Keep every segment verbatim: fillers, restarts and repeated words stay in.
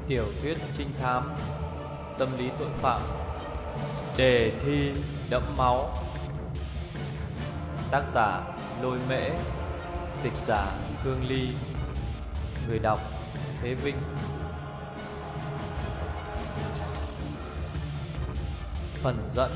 Tiểu thuyết trinh thám, tâm lý tội phạm, đề thi đẫm máu. Tác giả Lôi Mễ, dịch giả Cương Ly, người đọc Thế Vinh. Phần dẫn.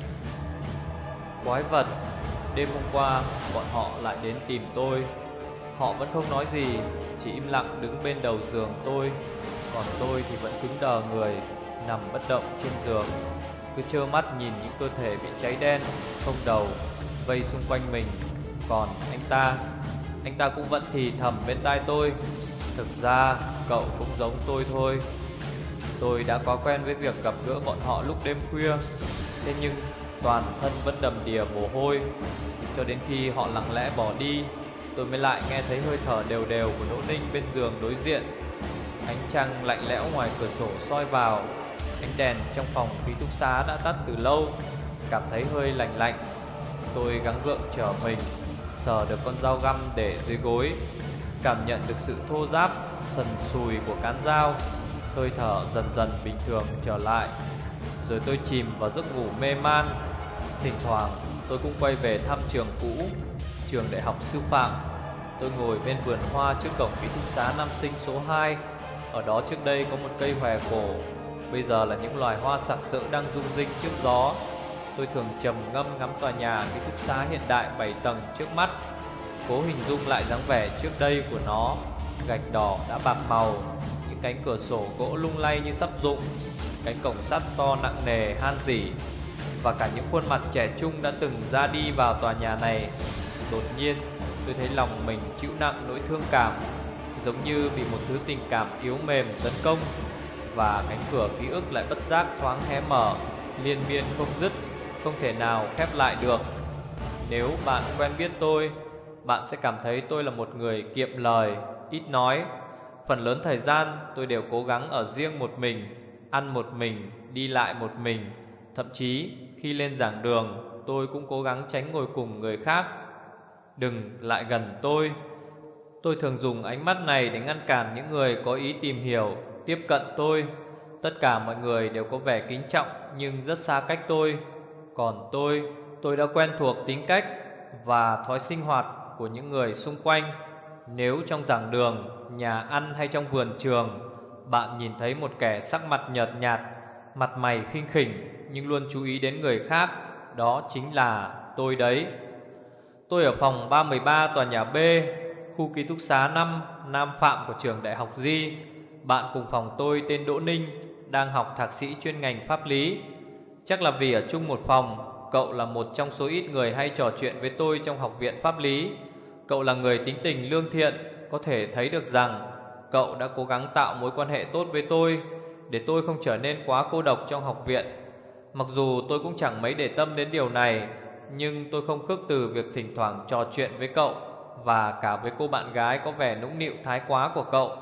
Quái vật. Đêm hôm qua bọn họ lại đến tìm tôi. Họ vẫn không nói gì, chỉ im lặng đứng bên đầu giường tôi. Còn tôi thì vẫn cứng đờ người, nằm bất động trên giường, cứ trơ mắt nhìn những cơ thể bị cháy đen, không đầu, vây xung quanh mình. Còn anh ta, anh ta cũng vẫn thì thầm bên tai tôi. Thực ra cậu cũng giống tôi thôi. Tôi đã quá quen với việc gặp gỡ bọn họ lúc đêm khuya. Thế nhưng toàn thân vẫn đầm đìa mồ hôi. Cho đến khi họ lặng lẽ bỏ đi, tôi mới lại nghe thấy hơi thở đều đều của Đỗ Ninh bên giường đối diện. Ánh trăng lạnh lẽo ngoài cửa sổ soi vào. Ánh đèn trong phòng ký túc xá đã tắt từ lâu, cảm thấy hơi lạnh lạnh. Tôi gắng gượng trở mình, sờ được con dao găm để dưới gối, cảm nhận được sự thô ráp, sần sùi của cán dao. Hơi thở dần dần bình thường trở lại, rồi tôi chìm vào giấc ngủ mê man. Thỉnh thoảng tôi cũng quay về thăm trường cũ, trường đại học sư phạm. Tôi ngồi bên vườn hoa trước cổng ký túc xá nam sinh số hai. Ở đó trước đây có một cây hòe cổ, bây giờ là những loài hoa sặc sỡ đang rung rinh trước gió. Tôi thường trầm ngâm ngắm tòa nhà ký túc xá hiện đại bảy tầng trước mắt, cố hình dung lại dáng vẻ trước đây của nó. Gạch đỏ đã bạc màu, những cánh cửa sổ gỗ lung lay như sắp rụng, cánh cổng sắt to nặng nề han rỉ, và cả những khuôn mặt trẻ trung đã từng ra đi vào tòa nhà này. Đột nhiên tôi thấy lòng mình chịu nặng nỗi thương cảm, giống như bị một thứ tình cảm yếu mềm tấn công. Và cánh cửa ký ức lại bất giác thoáng hé mở, liên miên không dứt, không thể nào khép lại được. Nếu bạn quen biết tôi, bạn sẽ cảm thấy tôi là một người kiệm lời, ít nói. Phần lớn thời gian tôi đều cố gắng ở riêng một mình, ăn một mình, đi lại một mình. Thậm chí khi lên giảng đường, tôi cũng cố gắng tránh ngồi cùng người khác. Đừng lại gần tôi. Tôi thường dùng ánh mắt này để ngăn cản những người có ý tìm hiểu, tiếp cận tôi. Tất cả mọi người đều có vẻ kính trọng nhưng rất xa cách tôi. Còn tôi, tôi đã quen thuộc tính cách và thói sinh hoạt của những người xung quanh. Nếu trong giảng đường, nhà ăn hay trong vườn trường, bạn nhìn thấy một kẻ sắc mặt nhợt nhạt, mặt mày khinh khỉnh nhưng luôn chú ý đến người khác, đó chính là tôi đấy. Tôi ở phòng ba một ba tòa nhà B, khu ký túc xá năm Nam Phạm của trường đại học Di. Bạn cùng phòng tôi tên Đỗ Ninh, đang học thạc sĩ chuyên ngành pháp lý. Chắc là vì ở chung một phòng, cậu là một trong số ít người hay trò chuyện với tôi trong học viện pháp lý. Cậu là người tính tình lương thiện, có thể thấy được rằng cậu đã cố gắng tạo mối quan hệ tốt với tôi, để tôi không trở nên quá cô độc trong học viện. Mặc dù tôi cũng chẳng mấy để tâm đến điều này, nhưng tôi không khước từ việc thỉnh thoảng trò chuyện với cậu, và cả với cô bạn gái có vẻ nũng nịu thái quá của cậu.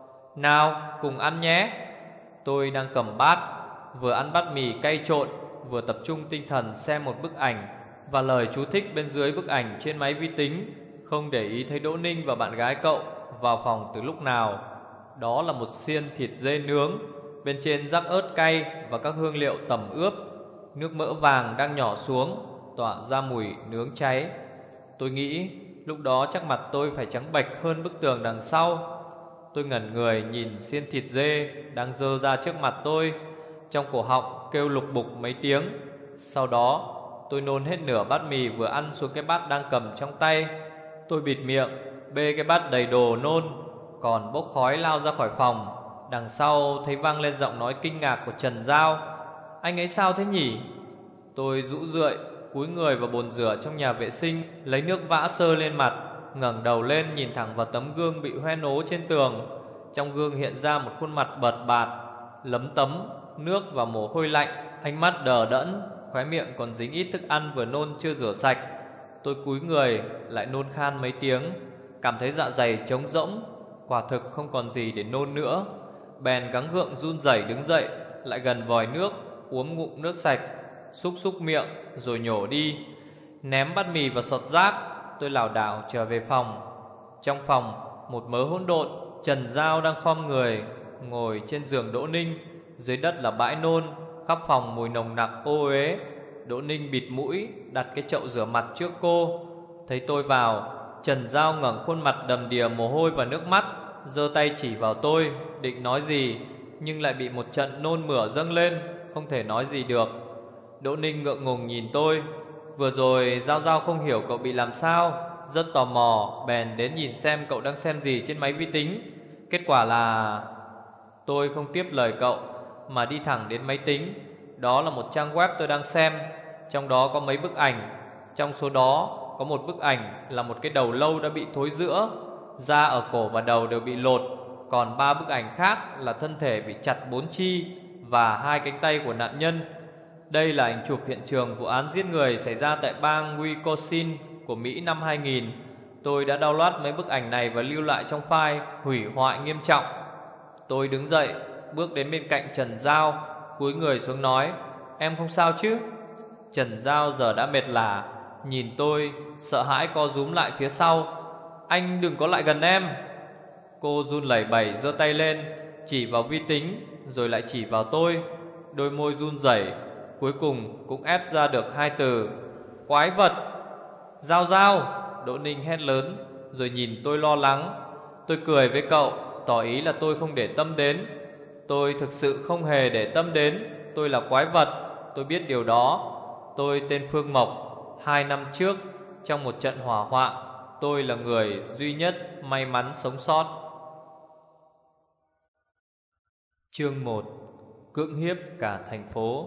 Nào, cùng ăn nhé. Tôi đang cầm bát, vừa ăn bát mì cay trộn, vừa tập trung tinh thần xem một bức ảnh và lời chú thích bên dưới bức ảnh trên máy vi tính, không để ý thấy Đỗ Ninh và bạn gái cậu vào phòng từ lúc nào. Đó là một xiên thịt dê nướng, bên trên rắc ớt cay và các hương liệu tẩm ướp. Nước mỡ vàng đang nhỏ xuống, tỏa ra mùi nướng cháy. Tôi nghĩ lúc đó chắc mặt tôi phải trắng bệch hơn bức tường đằng sau. Tôi ngẩn người nhìn xiên thịt dê đang dơ ra trước mặt tôi, trong cổ họng kêu lục bục mấy tiếng. Sau đó tôi nôn hết nửa bát mì vừa ăn xuống cái bát đang cầm trong tay. Tôi bịt miệng, bê cái bát đầy đồ nôn, còn bốc khói lao ra khỏi phòng. Đằng sau thấy vang lên giọng nói kinh ngạc của Trần Giao. Anh ấy sao thế nhỉ? Tôi rũ rượi, cúi người vào bồn rửa trong nhà vệ sinh, lấy nước vã sơ lên mặt, ngẩng đầu lên nhìn thẳng vào tấm gương bị hoen ố trên tường. Trong gương hiện ra một khuôn mặt bợt bạt, lấm tấm nước và mồ hôi lạnh, ánh mắt đờ đẫn, khóe miệng còn dính ít thức ăn vừa nôn chưa rửa sạch. Tôi cúi người lại nôn khan mấy tiếng, cảm thấy dạ dày trống rỗng, quả thực không còn gì để nôn nữa. Bèn gắng gượng run rẩy đứng dậy, lại gần vòi nước, uống ngụm nước sạch, xúc xúc miệng rồi nhổ đi. Ném bát mì vào sọt rác, tôi lảo đảo trở về phòng. Trong phòng một mớ hỗn độn, Trần Giao đang khom người, ngồi trên giường Đỗ Ninh. Dưới đất là bãi nôn, khắp phòng mùi nồng nặc ô uế. Đỗ Ninh bịt mũi, đặt cái chậu rửa mặt trước cô. Thấy tôi vào, Trần Giao ngẩng khuôn mặt đầm đìa mồ hôi và nước mắt, giơ tay chỉ vào tôi, định nói gì nhưng lại bị một trận nôn mửa dâng lên, không thể nói gì được. Đỗ Ninh ngượng ngùng nhìn tôi. Vừa rồi Giao Giao không hiểu cậu bị làm sao, rất tò mò, bèn đến nhìn xem cậu đang xem gì trên máy vi tính. Kết quả là... Tôi không tiếp lời cậu mà đi thẳng đến máy tính. Đó là một trang web tôi đang xem. Trong đó có mấy bức ảnh. Trong số đó có một bức ảnh là một cái đầu lâu đã bị thối rữa, da ở cổ và đầu đều bị lột. Còn ba bức ảnh khác là thân thể bị chặt bốn chi và hai cánh tay của nạn nhân. Đây là ảnh chụp hiện trường vụ án giết người xảy ra tại bang Wisconsin của Mỹ năm hai nghìn. Tôi đã download mấy bức ảnh này và lưu lại trong file hủy hoại nghiêm trọng. Tôi đứng dậy, bước đến bên cạnh Trần Giao, cúi người xuống nói: "Em không sao chứ?" Trần Giao giờ đã mệt lả, nhìn tôi, sợ hãi co rúm lại phía sau. "Anh đừng có lại gần em." Cô run lẩy bẩy giơ tay lên, chỉ vào vi tính, rồi lại chỉ vào tôi. Đôi môi run rẩy, cuối cùng cũng ép ra được hai từ: "Quái vật." "Giao Giao!" Đỗ Ninh hét lớn, rồi nhìn tôi lo lắng. Tôi cười với cậu, tỏ ý là tôi không để tâm đến. Tôi thực sự không hề để tâm đến. Tôi là quái vật, tôi biết điều đó. Tôi tên Phương Mộc. Hai năm trước, trong một trận hỏa hoạn, tôi là người duy nhất may mắn sống sót. Chương một. Cưỡng hiếp cả thành phố.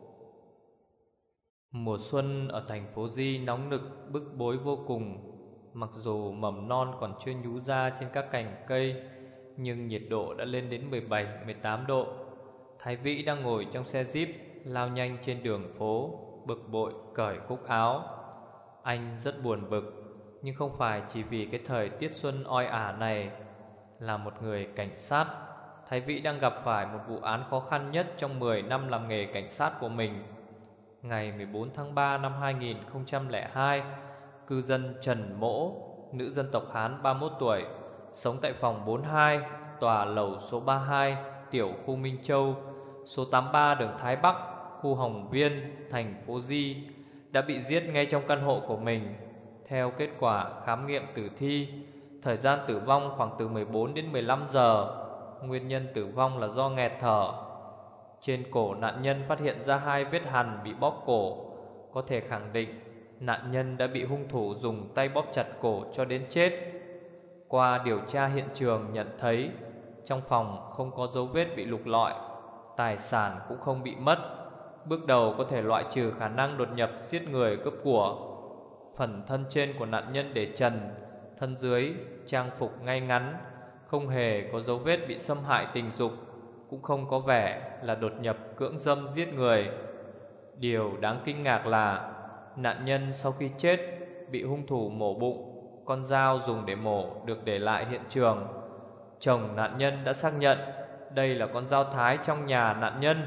Mùa xuân ở thành phố Di nóng nực bức bối vô cùng. Mặc dù mầm non còn chưa nhú ra trên các cành cây, nhưng nhiệt độ đã lên đến mười bảy, mười tám độ. Thái Vĩ đang ngồi trong xe Jeep lao nhanh trên đường phố, bực bội cởi cúc áo. Anh rất buồn bực, nhưng không phải chỉ vì cái thời tiết xuân oi ả này. Là một người cảnh sát, Thái Vĩ đang gặp phải một vụ án khó khăn nhất trong mười năm làm nghề cảnh sát của mình. Ngày mười bốn tháng ba năm hai nghìn không trăm lẻ hai, cư dân Trần Mỗ, nữ dân tộc Hán ba mươi mốt tuổi, sống tại phòng bốn mươi hai, tòa lầu số ba mươi hai, tiểu khu Minh Châu, số tám mươi ba đường Thái Bắc, khu Hồng Viên, thành phố Di, đã bị giết ngay trong căn hộ của mình. Theo kết quả khám nghiệm tử thi, thời gian tử vong khoảng từ mười bốn đến mười lăm giờ. Nguyên nhân tử vong là do nghẹt thở. Trên cổ nạn nhân phát hiện ra hai vết hằn bị bóp cổ, có thể khẳng định nạn nhân đã bị hung thủ dùng tay bóp chặt cổ cho đến chết. Qua điều tra hiện trường nhận thấy trong phòng không có dấu vết bị lục lọi, tài sản cũng không bị mất. Bước đầu có thể loại trừ khả năng đột nhập giết người cướp của. Phần thân trên của nạn nhân để trần, thân dưới trang phục ngay ngắn, không hề có dấu vết bị xâm hại tình dục, cũng không có vẻ là đột nhập cưỡng dâm giết người. Điều đáng kinh ngạc là nạn nhân sau khi chết bị hung thủ mổ bụng. Con dao dùng để mổ được để lại hiện trường. Chồng nạn nhân đã xác nhận đây là con dao thái trong nhà nạn nhân.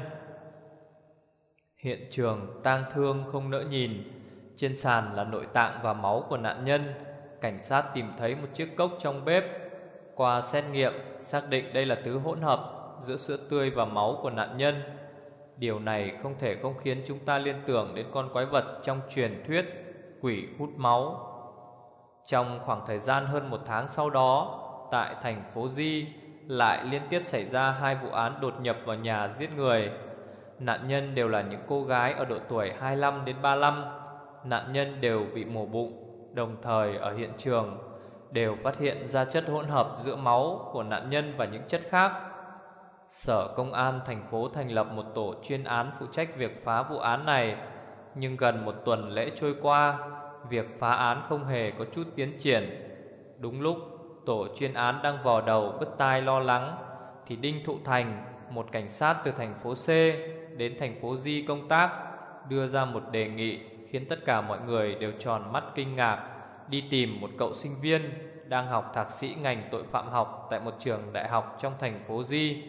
Hiện trường tang thương không nỡ nhìn. Trên sàn là nội tạng và máu của nạn nhân. Cảnh sát tìm thấy một chiếc cốc trong bếp. Qua xét nghiệm xác định đây là thứ hỗn hợp giữa sữa tươi và máu của nạn nhân. Điều này không thể không khiến chúng ta liên tưởng đến con quái vật trong truyền thuyết quỷ hút máu. Trong khoảng thời gian hơn một tháng sau đó, tại thành phố Di lại liên tiếp xảy ra hai vụ án đột nhập vào nhà giết người. Nạn nhân đều là những cô gái ở độ tuổi hai mươi lăm đến ba mươi lăm. Nạn nhân đều bị mổ bụng. Đồng thời ở hiện trường đều phát hiện ra chất hỗn hợp giữa máu của nạn nhân và những chất khác. Sở Công an thành phố thành lập một tổ chuyên án phụ trách việc phá vụ án này. Nhưng gần một tuần lễ trôi qua, việc phá án không hề có chút tiến triển. Đúng lúc tổ chuyên án đang vò đầu bứt tai lo lắng, thì Đinh Thụ Thành, một cảnh sát từ thành phố C đến thành phố Di công tác, đưa ra một đề nghị khiến tất cả mọi người đều tròn mắt kinh ngạc. Đi tìm một cậu sinh viên đang học thạc sĩ ngành tội phạm học tại một trường đại học trong thành phố Di.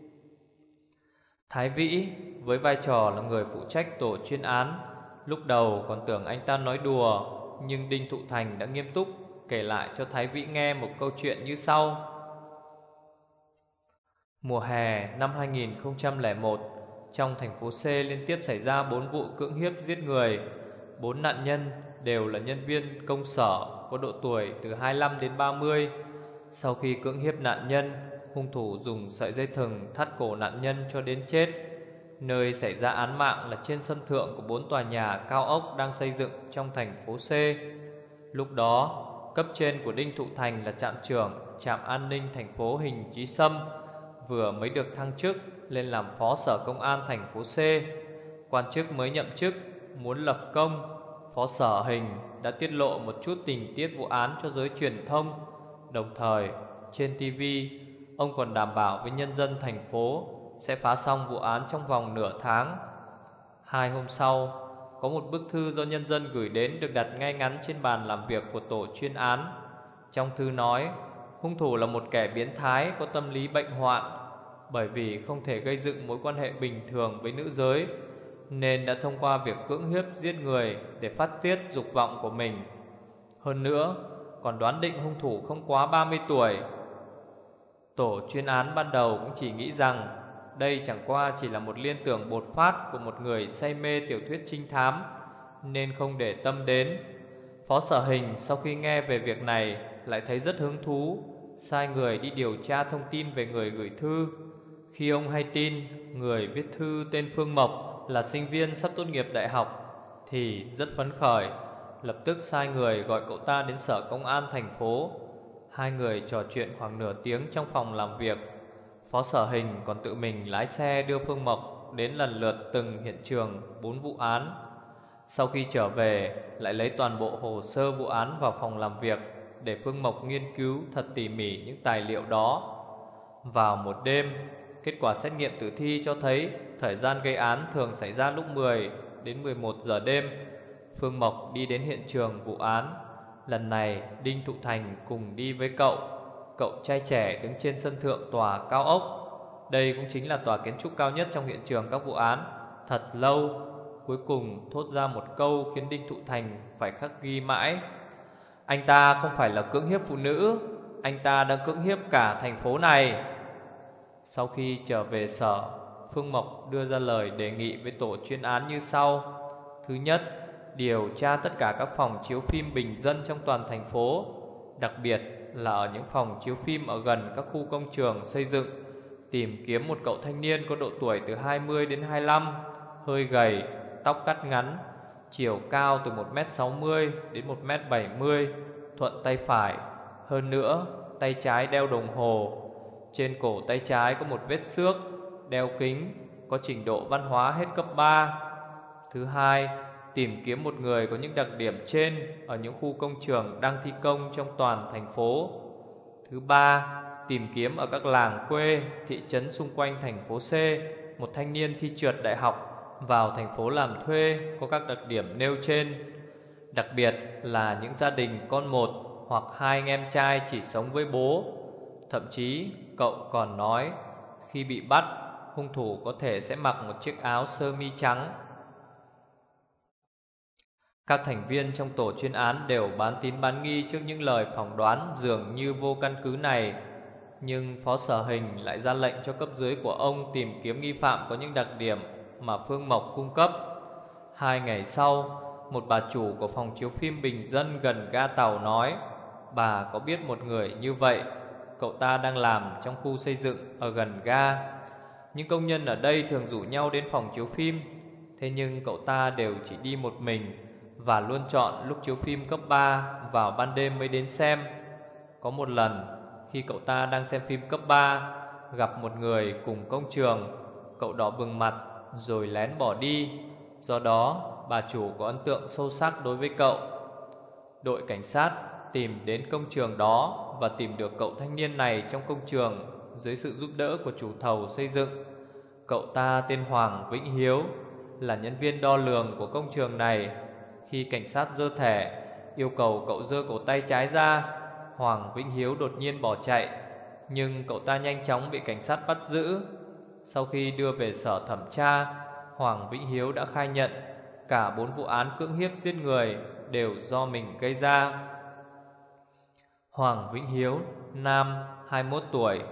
Thái Vĩ với vai trò là người phụ trách tổ chuyên án, lúc đầu còn tưởng anh ta nói đùa, nhưng Đinh Thụ Thành đã nghiêm túc kể lại cho Thái Vĩ nghe một câu chuyện như sau. Mùa hè năm hai nghìn không trăm lẻ một, trong thành phố C liên tiếp xảy ra bốn vụ cưỡng hiếp giết người. Bốn nạn nhân đều là nhân viên công sở, có độ tuổi từ hai mươi lăm đến ba mươi. Sau khi cưỡng hiếp nạn nhân, hung thủ dùng sợi dây thừng thắt cổ nạn nhân cho đến chết. Nơi xảy ra án mạng là trên sân thượng của bốn tòa nhà cao ốc đang xây dựng trong thành phố C. Lúc đó, cấp trên của Đinh Thụ Thành là trạm trưởng trạm an ninh thành phố Hình Chí Sâm, vừa mới được thăng chức lên làm phó sở công an thành phố C. Quan chức mới nhậm chức muốn lập công, phó sở Hình đã tiết lộ một chút tình tiết vụ án cho giới truyền thông. Đồng thời, trên ti vi, ông còn đảm bảo với nhân dân thành phố sẽ phá xong vụ án trong vòng nửa tháng. Hai hôm sau, có một bức thư do nhân dân gửi đến được đặt ngay ngắn trên bàn làm việc của tổ chuyên án. Trong thư nói, hung thủ là một kẻ biến thái có tâm lý bệnh hoạn. Bởi vì không thể gây dựng mối quan hệ bình thường với nữ giới, nên đã thông qua việc cưỡng hiếp giết người để phát tiết dục vọng của mình. Hơn nữa, còn đoán định hung thủ không quá ba mươi tuổi. Tổ chuyên án ban đầu cũng chỉ nghĩ rằng đây chẳng qua chỉ là một liên tưởng bột phát của một người say mê tiểu thuyết trinh thám, nên không để tâm đến. Phó sở Hình sau khi nghe về việc này lại thấy rất hứng thú, sai người đi điều tra thông tin về người gửi thư. Khi ông hay tin người viết thư tên Phương Mộc là sinh viên sắp tốt nghiệp đại học thì rất phấn khởi, lập tức sai người gọi cậu ta đến sở công an thành phố. Hai người trò chuyện khoảng nửa tiếng trong phòng làm việc. Phó sở Hình còn tự mình lái xe đưa Phương Mộc đến lần lượt từng hiện trường bốn vụ án. Sau khi trở về, lại lấy toàn bộ hồ sơ vụ án vào phòng làm việc để Phương Mộc nghiên cứu thật tỉ mỉ những tài liệu đó. Vào một đêm, kết quả xét nghiệm tử thi cho thấy thời gian gây án thường xảy ra lúc mười đến mười một giờ đêm. Phương Mộc đi đến hiện trường vụ án. Lần này Đinh Thụ Thành cùng đi với cậu. Cậu trai trẻ đứng trên sân thượng tòa cao ốc. Đây cũng chính là tòa kiến trúc cao nhất trong hiện trường các vụ án. Thật lâu, cuối cùng thốt ra một câu khiến Đinh Thụ Thành phải khắc ghi mãi: anh ta không phải là cưỡng hiếp phụ nữ, anh ta đang cưỡng hiếp cả thành phố này. Sau khi trở về sở, Phương Mộc đưa ra lời đề nghị với tổ chuyên án như sau. Thứ nhất, điều tra tất cả các phòng chiếu phim bình dân trong toàn thành phố, đặc biệt là ở những phòng chiếu phim ở gần các khu công trường xây dựng. Tìm kiếm một cậu thanh niên có độ tuổi từ hai mươi đến hai mươi lăm, hơi gầy, tóc cắt ngắn, chiều cao từ một mét sáu mươi đến một mét bảy mươi, thuận tay phải. Hơn nữa, tay trái đeo đồng hồ. Trên cổ tay trái có một vết xước, đeo kính, có trình độ văn hóa hết cấp ba. Thứ hai, tìm kiếm một người có những đặc điểm trên ở những khu công trường đang thi công trong toàn thành phố. Thứ ba, tìm kiếm ở các làng quê, thị trấn xung quanh thành phố C một thanh niên thi trượt đại học vào thành phố làm thuê có các đặc điểm nêu trên. Đặc biệt là những gia đình con một hoặc hai anh em trai chỉ sống với bố. Thậm chí cậu còn nói khi bị bắt, hung thủ có thể sẽ mặc một chiếc áo sơ mi trắng. Các thành viên trong tổ chuyên án đều bán tín bán nghi trước những lời phỏng đoán dường như vô căn cứ này. Nhưng Phó Sở Hình lại ra lệnh cho cấp dưới của ông tìm kiếm nghi phạm có những đặc điểm mà Phương Mộc cung cấp. Hai ngày sau, một bà chủ của phòng chiếu phim bình dân gần ga tàu nói bà có biết một người như vậy. Cậu ta đang làm trong khu xây dựng ở gần ga. Những công nhân ở đây thường rủ nhau đến phòng chiếu phim, thế nhưng cậu ta đều chỉ đi một mình và luôn chọn lúc chiếu phim cấp ba vào ban đêm mới đến xem. Có một lần, khi cậu ta đang xem phim cấp ba, gặp một người cùng công trường, cậu đỏ bừng mặt rồi lén bỏ đi. Do đó, bà chủ có ấn tượng sâu sắc đối với cậu. Đội cảnh sát tìm đến công trường đó và tìm được cậu thanh niên này trong công trường dưới sự giúp đỡ của chủ thầu xây dựng. Cậu ta tên Hoàng Vĩnh Hiếu, là nhân viên đo lường của công trường này. Khi cảnh sát giơ thẻ yêu cầu cậu giơ cổ tay trái ra, Hoàng Vĩnh Hiếu đột nhiên bỏ chạy, nhưng cậu ta nhanh chóng bị cảnh sát bắt giữ. Sau khi đưa về sở thẩm tra, Hoàng Vĩnh Hiếu đã khai nhận cả bốn vụ án cưỡng hiếp giết người đều do mình gây ra. Hoàng Vĩnh Hiếu, nam, hai mươi mốt tuổi,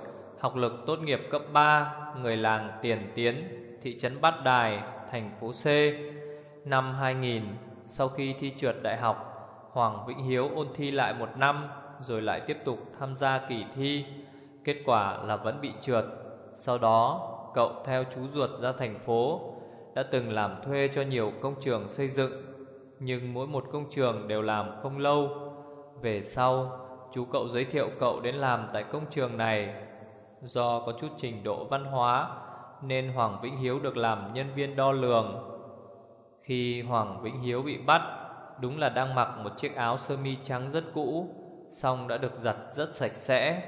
học lực tốt nghiệp cấp ba, người làng Tiền Tiến, thị trấn Bát Đài, thành phố C. Năm hai nghìn, sau khi thi trượt đại học, Hoàng Vĩnh Hiếu ôn thi lại một năm, rồi lại tiếp tục tham gia kỳ thi. Kết quả là vẫn bị trượt. Sau đó, cậu theo chú ruột ra thành phố, đã từng làm thuê cho nhiều công trường xây dựng, nhưng mỗi một công trường đều làm không lâu. Về sau, chú cậu giới thiệu cậu đến làm tại công trường này. Do có chút trình độ văn hóa, nên Hoàng Vĩnh Hiếu được làm nhân viên đo lường. Khi Hoàng Vĩnh Hiếu bị bắt, đúng là đang mặc một chiếc áo sơ mi trắng rất cũ, song đã được giặt rất sạch sẽ.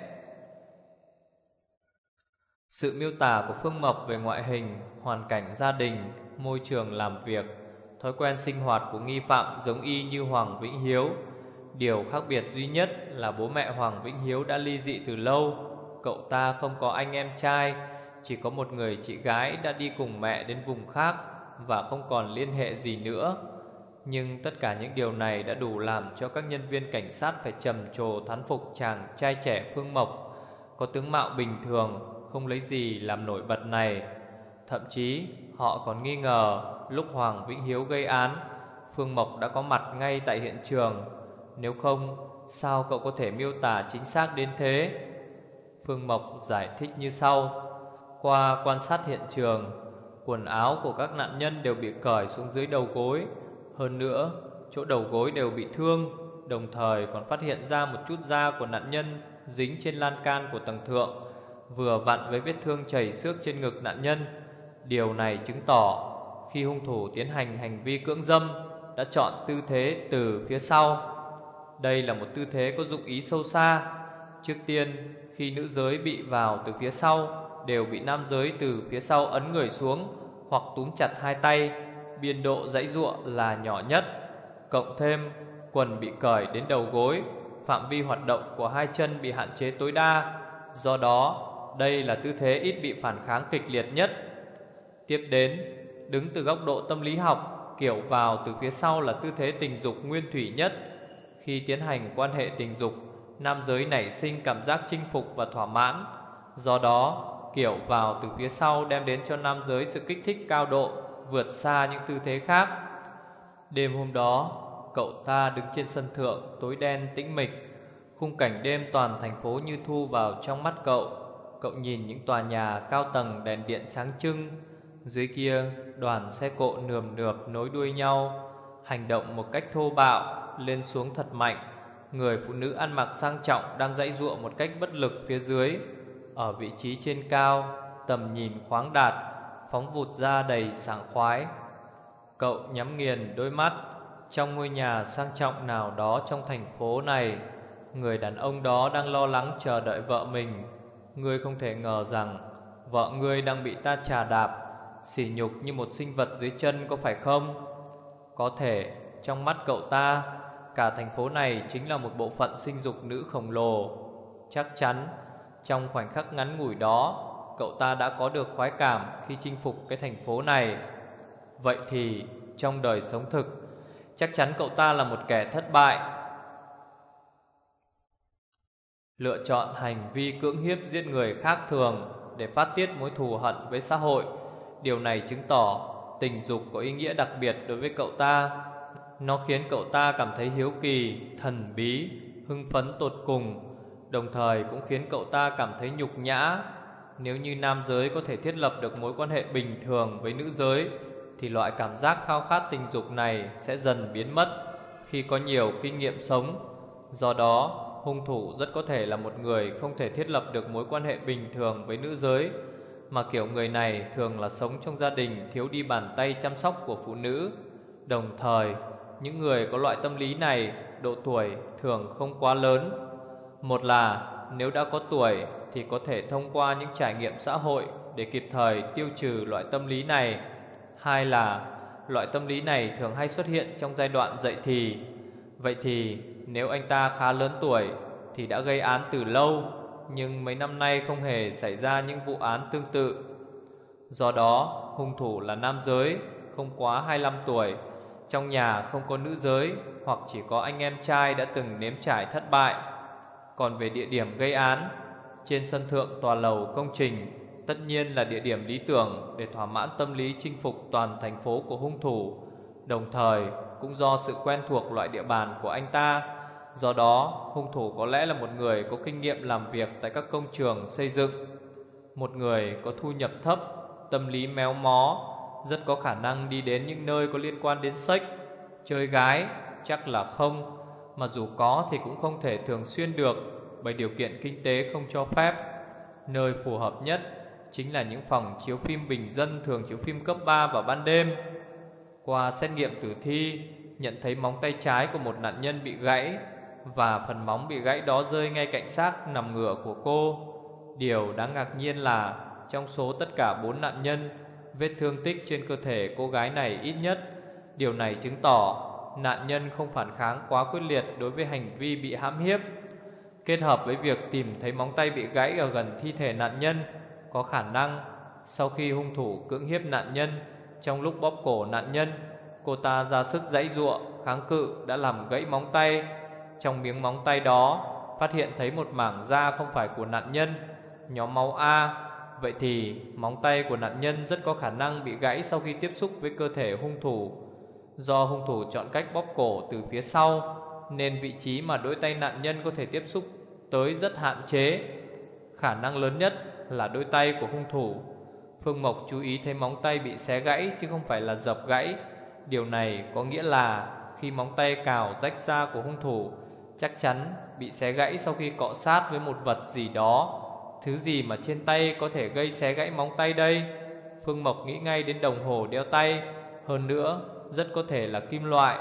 Sự miêu tả của Phương Mộc về ngoại hình, hoàn cảnh gia đình, môi trường làm việc, thói quen sinh hoạt của nghi phạm giống y như Hoàng Vĩnh Hiếu. Điều khác biệt duy nhất là bố mẹ Hoàng Vĩnh Hiếu đã ly dị từ lâu. Cậu ta không có anh em trai, chỉ có một người chị gái đã đi cùng mẹ đến vùng khác và không còn liên hệ gì nữa. Nhưng tất cả những điều này đã đủ làm cho các nhân viên cảnh sát phải trầm trồ thán phục chàng trai trẻ Phương Mộc, có tướng mạo bình thường, không lấy gì làm nổi bật này. Thậm chí họ còn nghi ngờ lúc Hoàng Vĩnh Hiếu gây án, Phương Mộc đã có mặt ngay tại hiện trường. Nếu không, sao cậu có thể miêu tả chính xác đến thế? Phương Mộc giải thích như sau. Qua quan sát hiện trường, quần áo của các nạn nhân đều bị cởi xuống dưới đầu gối. Hơn nữa, chỗ đầu gối đều bị thương. Đồng thời còn phát hiện ra một chút da của nạn nhân dính trên lan can của tầng thượng, vừa vặn với vết thương chảy xước trên ngực nạn nhân. Điều này chứng tỏ khi hung thủ tiến hành hành vi cưỡng dâm đã chọn tư thế từ phía sau. Đây là một tư thế có dụng ý sâu xa. Trước tiên, khi nữ giới bị vào từ phía sau, đều bị nam giới từ phía sau ấn người xuống hoặc túm chặt hai tay, biên độ giãy giụa là nhỏ nhất. Cộng thêm quần bị cởi đến đầu gối, phạm vi hoạt động của hai chân bị hạn chế tối đa. Do đó, đây là tư thế ít bị phản kháng kịch liệt nhất. Tiếp đến, đứng từ góc độ tâm lý học, kiểu vào từ phía sau là tư thế tình dục nguyên thủy nhất. Khi tiến hành quan hệ tình dục, nam giới nảy sinh cảm giác chinh phục và thỏa mãn. Do đó, kiểu vào từ phía sau đem đến cho nam giới sự kích thích cao độ, vượt xa những tư thế khác. Đêm hôm đó, cậu ta đứng trên sân thượng tối đen tĩnh mịch. Khung cảnh đêm toàn thành phố như thu vào trong mắt cậu. Cậu nhìn những tòa nhà cao tầng đèn điện sáng trưng. Dưới kia, đoàn xe cộ nườm nượp nối đuôi nhau, hành động một cách thô bạo, lên xuống thật mạnh. Người phụ nữ ăn mặc sang trọng đang giãy giụa một cách bất lực phía dưới. Ở vị trí trên cao, tầm nhìn khoáng đạt, phóng vụt ra đầy sảng khoái. Cậu nhắm nghiền đôi mắt. Trong ngôi nhà sang trọng nào đó trong thành phố này, người đàn ông đó đang lo lắng chờ đợi vợ mình. Ngươi không thể ngờ rằng vợ ngươi đang bị ta chà đạp, sỉ nhục như một sinh vật dưới chân, có phải không? Có thể trong mắt cậu ta, cả thành phố này chính là một bộ phận sinh dục nữ khổng lồ. Chắc chắn trong khoảnh khắc ngắn ngủi đó, cậu ta đã có được khoái cảm khi chinh phục cái thành phố này. Vậy thì trong đời sống thực, chắc chắn cậu ta là một kẻ thất bại, lựa chọn hành vi cưỡng hiếp giết người khác thường để phát tiết mối thù hận với xã hội. Điều này chứng tỏ tình dục có ý nghĩa đặc biệt đối với cậu ta. Nó khiến cậu ta cảm thấy hiếu kỳ, thần bí, hưng phấn tột cùng, đồng thời cũng khiến cậu ta cảm thấy nhục nhã. Nếu như nam giới có thể thiết lập được mối quan hệ bình thường với nữ giới, thì loại cảm giác khao khát tình dục này sẽ dần biến mất khi có nhiều kinh nghiệm sống. Do đó, hung thủ rất có thể là một người không thể thiết lập được mối quan hệ bình thường với nữ giới, mà kiểu người này thường là sống trong gia đình thiếu đi bàn tay chăm sóc của phụ nữ. Đồng thời, những người có loại tâm lý này, độ tuổi thường không quá lớn. Một là nếu đã có tuổi thì có thể thông qua những trải nghiệm xã hội để kịp thời tiêu trừ loại tâm lý này. Hai là loại tâm lý này thường hay xuất hiện trong giai đoạn dậy thì. Vậy thì nếu anh ta khá lớn tuổi thì đã gây án từ lâu, nhưng mấy năm nay không hề xảy ra những vụ án tương tự. Do đó, hung thủ là nam giới, không quá hai mươi lăm tuổi, trong nhà không có nữ giới, hoặc chỉ có anh em trai đã từng nếm trải thất bại. Còn về địa điểm gây án, trên sân thượng tòa lầu công trình tất nhiên là địa điểm lý tưởng để thỏa mãn tâm lý chinh phục toàn thành phố của hung thủ. Đồng thời cũng do sự quen thuộc loại địa bàn của anh ta, do đó hung thủ có lẽ là một người có kinh nghiệm làm việc tại các công trường xây dựng. Một người có thu nhập thấp, tâm lý méo mó, rất có khả năng đi đến những nơi có liên quan đến sex. Chơi gái chắc là không, mà dù có thì cũng không thể thường xuyên được, bởi điều kiện kinh tế không cho phép. Nơi phù hợp nhất chính là những phòng chiếu phim bình dân thường chiếu phim cấp ba vào ban đêm. Qua xét nghiệm tử thi, nhận thấy móng tay trái của một nạn nhân bị gãy, và phần móng bị gãy đó rơi ngay cạnh xác nằm ngửa của cô. Điều đáng ngạc nhiên là trong số tất cả bốn nạn nhân, vết thương tích trên cơ thể cô gái này ít nhất. Điều này chứng tỏ nạn nhân không phản kháng quá quyết liệt đối với hành vi bị hãm hiếp. Kết hợp với việc tìm thấy móng tay bị gãy ở gần thi thể nạn nhân, có khả năng sau khi hung thủ cưỡng hiếp nạn nhân, trong lúc bóp cổ nạn nhân, cô ta ra sức giãy giụa kháng cự đã làm gãy móng tay. Trong miếng móng tay đó phát hiện thấy một mảng da không phải của nạn nhân, nhóm máu A. Vậy thì móng tay của nạn nhân rất có khả năng bị gãy sau khi tiếp xúc với cơ thể hung thủ. Do hung thủ chọn cách bóp cổ từ phía sau, nên vị trí mà đôi tay nạn nhân có thể tiếp xúc tới rất hạn chế. Khả năng lớn nhất là đôi tay của hung thủ. Phương Mộc chú ý thấy móng tay bị xé gãy chứ không phải là dập gãy. Điều này có nghĩa là khi móng tay cào rách da của hung thủ, chắc chắn bị xé gãy sau khi cọ sát với một vật gì đó. Thứ gì mà trên tay có thể gây xé gãy móng tay đây? Phương Mộc nghĩ ngay đến đồng hồ đeo tay. Hơn nữa, rất có thể là kim loại.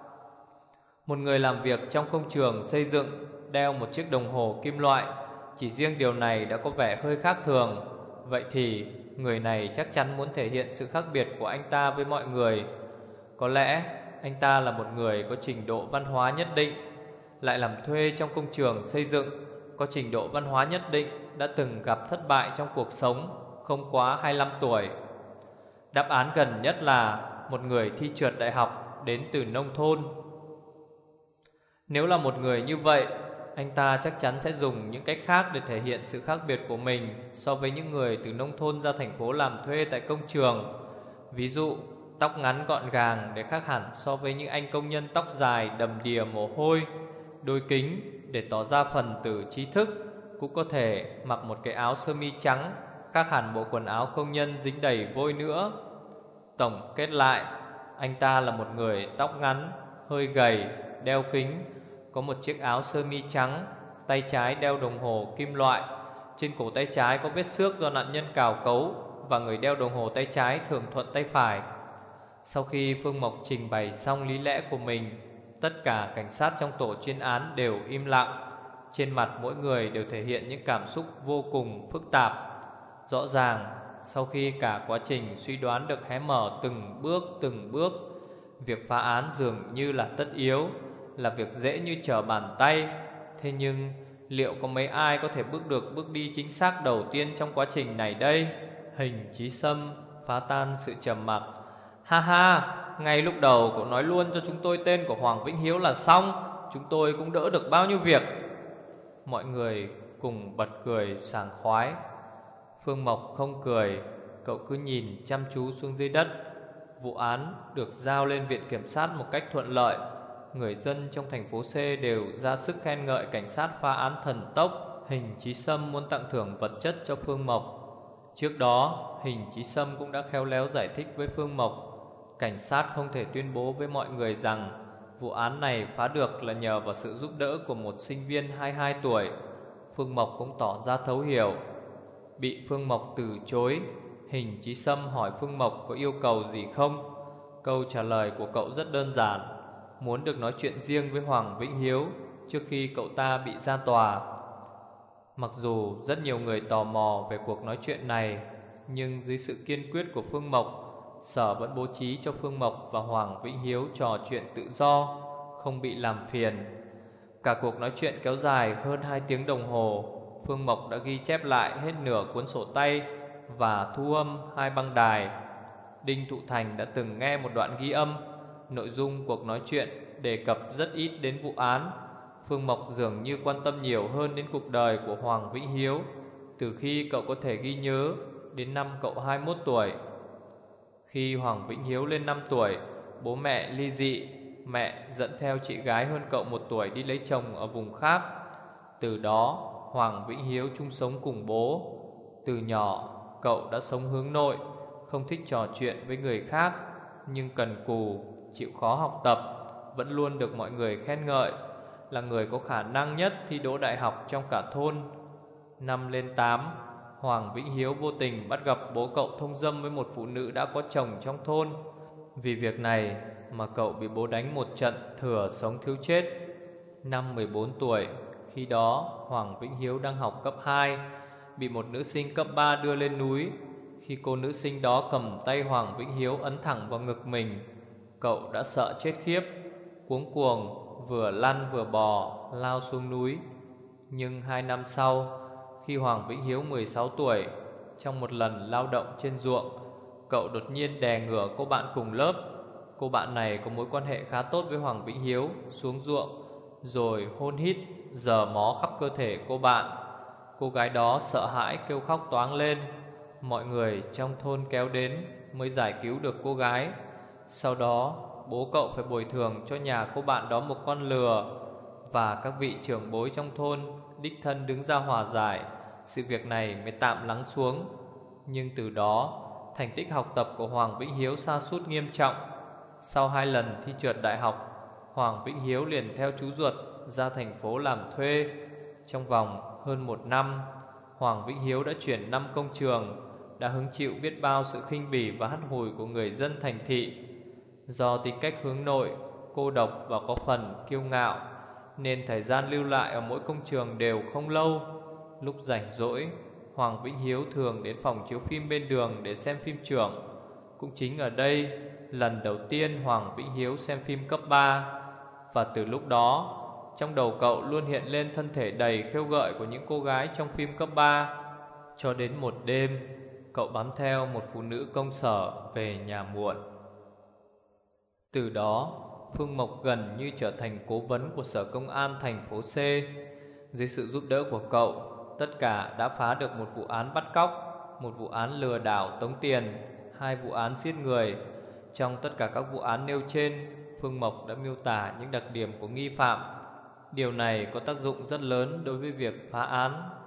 Một người làm việc trong công trường xây dựng đeo một chiếc đồng hồ kim loại, chỉ riêng điều này đã có vẻ hơi khác thường. Vậy thì người này chắc chắn muốn thể hiện sự khác biệt của anh ta với mọi người. Có lẽ anh ta là một người có trình độ văn hóa nhất định, lại làm thuê trong công trường xây dựng, có trình độ văn hóa nhất định, đã từng gặp thất bại trong cuộc sống, không quá hai mươi lăm tuổi. Đáp án gần nhất là một người thi trượt đại học đến từ nông thôn. Nếu là một người như vậy, anh ta chắc chắn sẽ dùng những cách khác để thể hiện sự khác biệt của mình so với những người từ nông thôn ra thành phố làm thuê tại công trường. Ví dụ, tóc ngắn gọn gàng để khác hẳn so với những anh công nhân tóc dài đầm đìa mồ hôi. Đôi kính để tỏ ra phần tử trí thức. Cũng có thể mặc một cái áo sơ mi trắng, khác hẳn bộ quần áo công nhân dính đầy vôi nữa. Tổng kết lại, anh ta là một người tóc ngắn, hơi gầy, đeo kính, có một chiếc áo sơ mi trắng, tay trái đeo đồng hồ kim loại. Trên cổ tay trái có vết xước do nạn nhân cào cấu, và người đeo đồng hồ tay trái thường thuận tay phải. Sau khi Phương Mộc trình bày xong lý lẽ của mình, tất cả cảnh sát trong tổ chuyên án đều im lặng. Trên mặt mỗi người đều thể hiện những cảm xúc vô cùng phức tạp. Rõ ràng, sau khi cả quá trình suy đoán được hé mở từng bước từng bước, việc phá án dường như là tất yếu, là việc dễ như trở bàn tay. Thế nhưng liệu có mấy ai có thể bước được bước đi chính xác đầu tiên trong quá trình này đây? Hình Chí Sâm phá tan sự trầm mặc. Ha ha, ngay lúc đầu cậu nói luôn cho chúng tôi tên của Hoàng Vĩnh Hiếu là xong, chúng tôi cũng đỡ được bao nhiêu việc. Mọi người cùng bật cười sảng khoái. Phương Mộc không cười, cậu cứ nhìn chăm chú xuống dưới đất. Vụ án được giao lên viện kiểm sát một cách thuận lợi. Người dân trong thành phố C đều ra sức khen ngợi cảnh sát phá án thần tốc. Hình Chí Sâm muốn tặng thưởng vật chất cho Phương Mộc. Trước đó, Hình Chí Sâm cũng đã khéo léo giải thích với Phương Mộc, cảnh sát không thể tuyên bố với mọi người rằng vụ án này phá được là nhờ vào sự giúp đỡ của một sinh viên hai mươi hai tuổi. Phương Mộc cũng tỏ ra thấu hiểu. Bị Phương Mộc từ chối, Hình Chí Sâm hỏi Phương Mộc có yêu cầu gì không. Câu trả lời của cậu rất đơn giản: muốn được nói chuyện riêng với Hoàng Vĩnh Hiếu trước khi cậu ta bị ra tòa. Mặc dù rất nhiều người tò mò về cuộc nói chuyện này, nhưng dưới sự kiên quyết của Phương Mộc, Sở vẫn bố trí cho Phương Mộc và Hoàng Vĩnh Hiếu trò chuyện tự do, không bị làm phiền. Cả cuộc nói chuyện kéo dài hơn hai tiếng đồng hồ. Phương Mộc đã ghi chép lại hết nửa cuốn sổ tay và thu âm hai băng đài. Đinh Thụ Thành đã từng nghe một đoạn ghi âm. Nội dung cuộc nói chuyện đề cập rất ít đến vụ án. Phương Mộc dường như quan tâm nhiều hơn đến cuộc đời của Hoàng Vĩnh Hiếu từ khi cậu có thể ghi nhớ đến năm cậu hai mươi mốt tuổi. Khi Hoàng Vĩnh Hiếu lên năm tuổi, bố mẹ ly dị. Mẹ dẫn theo chị gái hơn cậu một tuổi đi lấy chồng ở vùng khác. Từ đó Hoàng Vĩnh Hiếu chung sống cùng bố. Từ nhỏ cậu đã sống hướng nội, không thích trò chuyện với người khác, nhưng cần cù, chịu khó học tập, vẫn luôn được mọi người khen ngợi là người có khả năng nhất thi đỗ đại học trong cả thôn. Năm lên tám, Hoàng Vĩnh Hiếu vô tình bắt gặp bố cậu thông dâm với một phụ nữ đã có chồng trong thôn. Vì việc này mà cậu bị bố đánh một trận thừa sống thiếu chết. Năm mười bốn tuổi, khi đó Hoàng Vĩnh Hiếu đang học cấp hai, bị một nữ sinh cấp ba đưa lên núi. Khi cô nữ sinh đó cầm tay Hoàng Vĩnh Hiếu ấn thẳng vào ngực mình, cậu đã sợ chết khiếp, cuống cuồng vừa lăn vừa bò lao xuống núi. Nhưng hai năm sau, khi Hoàng Vĩnh Hiếu mười sáu tuổi, trong một lần lao động trên ruộng, cậu đột nhiên đè ngửa cô bạn cùng lớp. Cô bạn này có mối quan hệ khá tốt với Hoàng Vĩnh Hiếu, xuống ruộng rồi hôn hít, giở mó khắp cơ thể cô bạn. Cô gái đó sợ hãi kêu khóc toáng lên. Mọi người trong thôn kéo đến mới giải cứu được cô gái. Sau đó bố cậu phải bồi thường cho nhà cô bạn đó một con lừa, và các vị trưởng bối trong thôn đích thân đứng ra hòa giải. Sự việc này mới tạm lắng xuống. Nhưng từ đó, thành tích học tập của Hoàng Vĩnh Hiếu sa sút nghiêm trọng. Sau hai lần thi trượt đại học, Hoàng Vĩnh Hiếu liền theo chú ruột ra thành phố làm thuê. Trong vòng hơn một năm, Hoàng Vĩnh Hiếu đã chuyển năm công trường, đã hứng chịu biết bao sự khinh bỉ và hắt hủi của người dân thành thị. Do tính cách hướng nội, cô độc và có phần kiêu ngạo, nên thời gian lưu lại ở mỗi công trường đều không lâu. Lúc rảnh rỗi, Hoàng Vĩnh Hiếu thường đến phòng chiếu phim bên đường để xem phim trưởng. Cũng chính ở đây, lần đầu tiên Hoàng Vĩnh Hiếu xem phim cấp ba. Và từ lúc đó, trong đầu cậu luôn hiện lên thân thể đầy khêu gợi của những cô gái trong phim cấp ba. Cho đến một đêm, cậu bám theo một phụ nữ công sở về nhà muộn. Từ đó, Phương Mộc gần như trở thành cố vấn của Sở Công an thành phố C. Dưới sự giúp đỡ của cậu, tất cả đã phá được một vụ án bắt cóc, một vụ án lừa đảo tống tiền, hai vụ án giết người. Trong tất cả các vụ án nêu trên, Phương Mộc đã miêu tả những đặc điểm của nghi phạm. Điều này có tác dụng rất lớn đối với việc phá án.